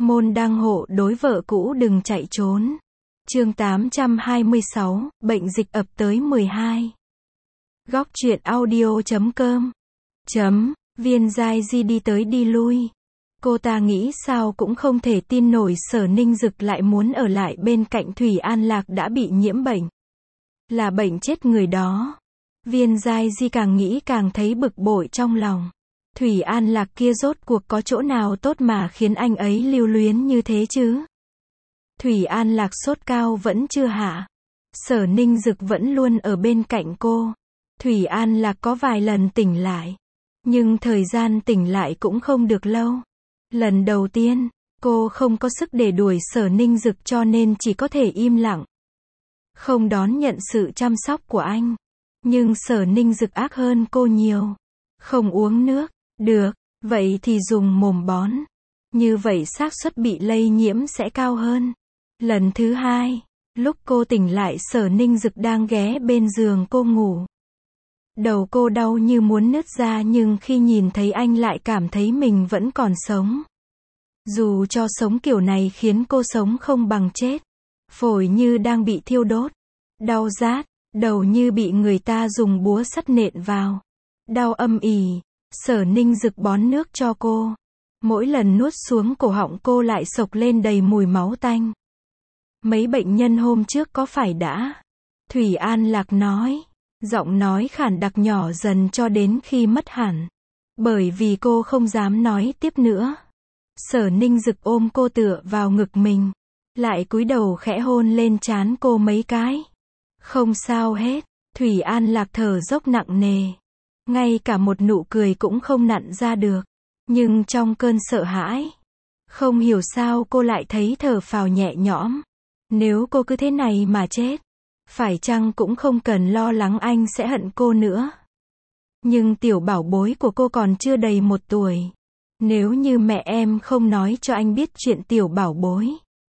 Môn đăng hộ đối vợ cũ đừng chạy trốn. Chương 826, bệnh dịch ập tới 12. Góc truyện audio.com Viên Giai Di đi tới đi lui. Cô ta nghĩ sao cũng không thể tin nổi Sở Ninh Dực lại muốn ở lại bên cạnh Thủy An Lạc đã bị nhiễm bệnh. Là bệnh chết người đó. Viên Giai Di càng nghĩ càng thấy bực bội trong lòng. Thủy An Lạc kia rốt cuộc có chỗ nào tốt mà khiến anh ấy lưu luyến như thế chứ? Thủy An Lạc sốt cao vẫn chưa hạ. Sở Ninh Dực vẫn luôn ở bên cạnh cô. Thủy An Lạc có vài lần tỉnh lại. Nhưng thời gian tỉnh lại cũng không được lâu. Lần đầu tiên, cô không có sức để đuổi Sở Ninh Dực cho nên chỉ có thể im lặng. Không đón nhận sự chăm sóc của anh. Nhưng Sở Ninh Dực ác hơn cô nhiều. Không uống nước. Được, vậy thì dùng mồm bón. Như vậy xác suất bị lây nhiễm sẽ cao hơn. Lần thứ hai, lúc cô tỉnh lại Sở Ninh Dực đang ghé bên giường cô ngủ. Đầu cô đau như muốn nứt ra nhưng khi nhìn thấy anh lại cảm thấy mình vẫn còn sống. Dù cho sống kiểu này khiến cô sống không bằng chết. Phổi như đang bị thiêu đốt. Đau rát, đầu như bị người ta dùng búa sắt nện vào. Đau âm ỉ. Sở Ninh Dực bón nước cho cô. Mỗi lần nuốt xuống cổ họng cô lại sộc lên đầy mùi máu tanh. Mấy bệnh nhân hôm trước có phải đã? Thủy An Lạc nói. Giọng nói khản đặc nhỏ dần cho đến khi mất hẳn. Bởi vì cô không dám nói tiếp nữa. Sở Ninh Dực ôm cô tựa vào ngực mình. Lại cúi đầu khẽ hôn lên trán cô mấy cái. Không sao hết. Thủy An Lạc thở dốc nặng nề. Ngay cả một nụ cười cũng không nặn ra được. Nhưng trong cơn sợ hãi, không hiểu sao cô lại thấy thở phào nhẹ nhõm. Nếu cô cứ thế này mà chết, phải chăng cũng không cần lo lắng anh sẽ hận cô nữa. Nhưng tiểu bảo bối của cô còn chưa đầy 1 tuổi. Nếu như mẹ em không nói cho anh biết chuyện tiểu bảo bối,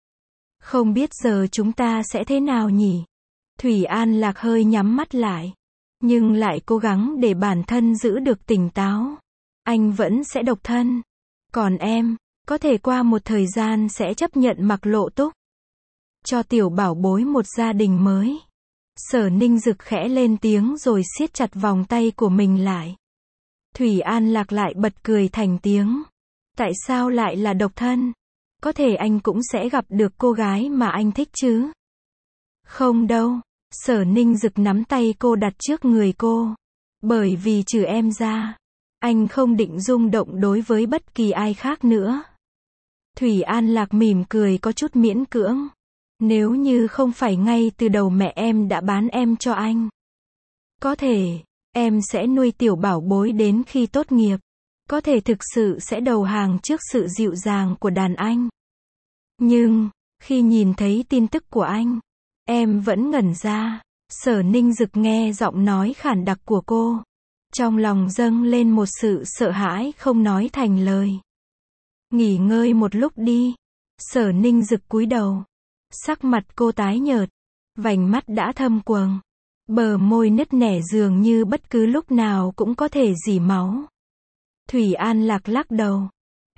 không biết giờ chúng ta sẽ thế nào nhỉ? Thủy An Lạc hơi nhắm mắt lại. Nhưng lại cố gắng để bản thân giữ được tỉnh táo. Anh vẫn sẽ độc thân. Còn em, có thể qua một thời gian sẽ chấp nhận mặc lộ túc. Cho tiểu bảo bối một gia đình mới. Sở Ninh Dực khẽ lên tiếng rồi siết chặt vòng tay của mình lại. Thủy An Lạc lại bật cười thành tiếng. Tại sao lại là độc thân? Có thể anh cũng sẽ gặp được cô gái mà anh thích chứ? Không đâu. Sở Ninh Dực nắm tay cô đặt trước người cô. Bởi vì trừ em ra, anh không định rung động đối với bất kỳ ai khác nữa. Thủy An Lạc mỉm cười có chút miễn cưỡng. Nếu như không phải ngay từ đầu mẹ em đã bán em cho anh. Có thể, em sẽ nuôi tiểu bảo bối đến khi tốt nghiệp. Có thể thực sự sẽ đầu hàng trước sự dịu dàng của đàn anh. Nhưng, khi nhìn thấy tin tức của anh, em vẫn ngẩn ra. Sở Ninh Dực nghe giọng nói khản đặc của cô. Trong lòng dâng lên một sự sợ hãi không nói thành lời. Nghỉ ngơi một lúc đi. Sở Ninh Dực cúi đầu. Sắc mặt cô tái nhợt. Vành mắt đã thâm quầng. Bờ môi nứt nẻ dường như bất cứ lúc nào cũng có thể rỉ máu. Thủy An Lạc lắc đầu.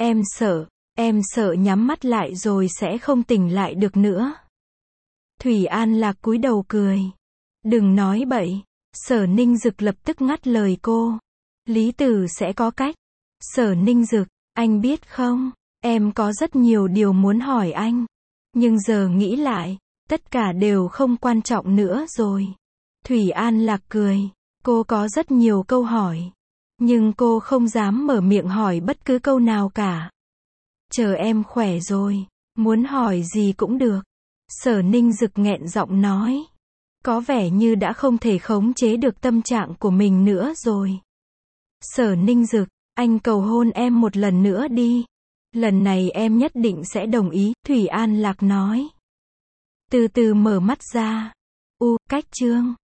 Em sợ nhắm mắt lại rồi sẽ không tỉnh lại được nữa. Thủy An Lạc cúi đầu cười. Đừng nói bậy. Sở Ninh Dực lập tức ngắt lời cô. Lý Tử sẽ có cách. Sở Ninh Dực, anh biết không, em có rất nhiều điều muốn hỏi anh. Nhưng giờ nghĩ lại, tất cả đều không quan trọng nữa rồi. Thủy An Lạc cười. Cô có rất nhiều câu hỏi. Nhưng cô không dám mở miệng hỏi bất cứ câu nào cả. Chờ em khỏe rồi, muốn hỏi gì cũng được. Sở Ninh Dực nghẹn giọng nói. Có vẻ như đã không thể khống chế được tâm trạng của mình nữa rồi. Sở Ninh Dực, anh cầu hôn em một lần nữa đi. Lần này em nhất định sẽ đồng ý, Thủy An Lạc nói. Từ từ mở mắt ra. Cách chương.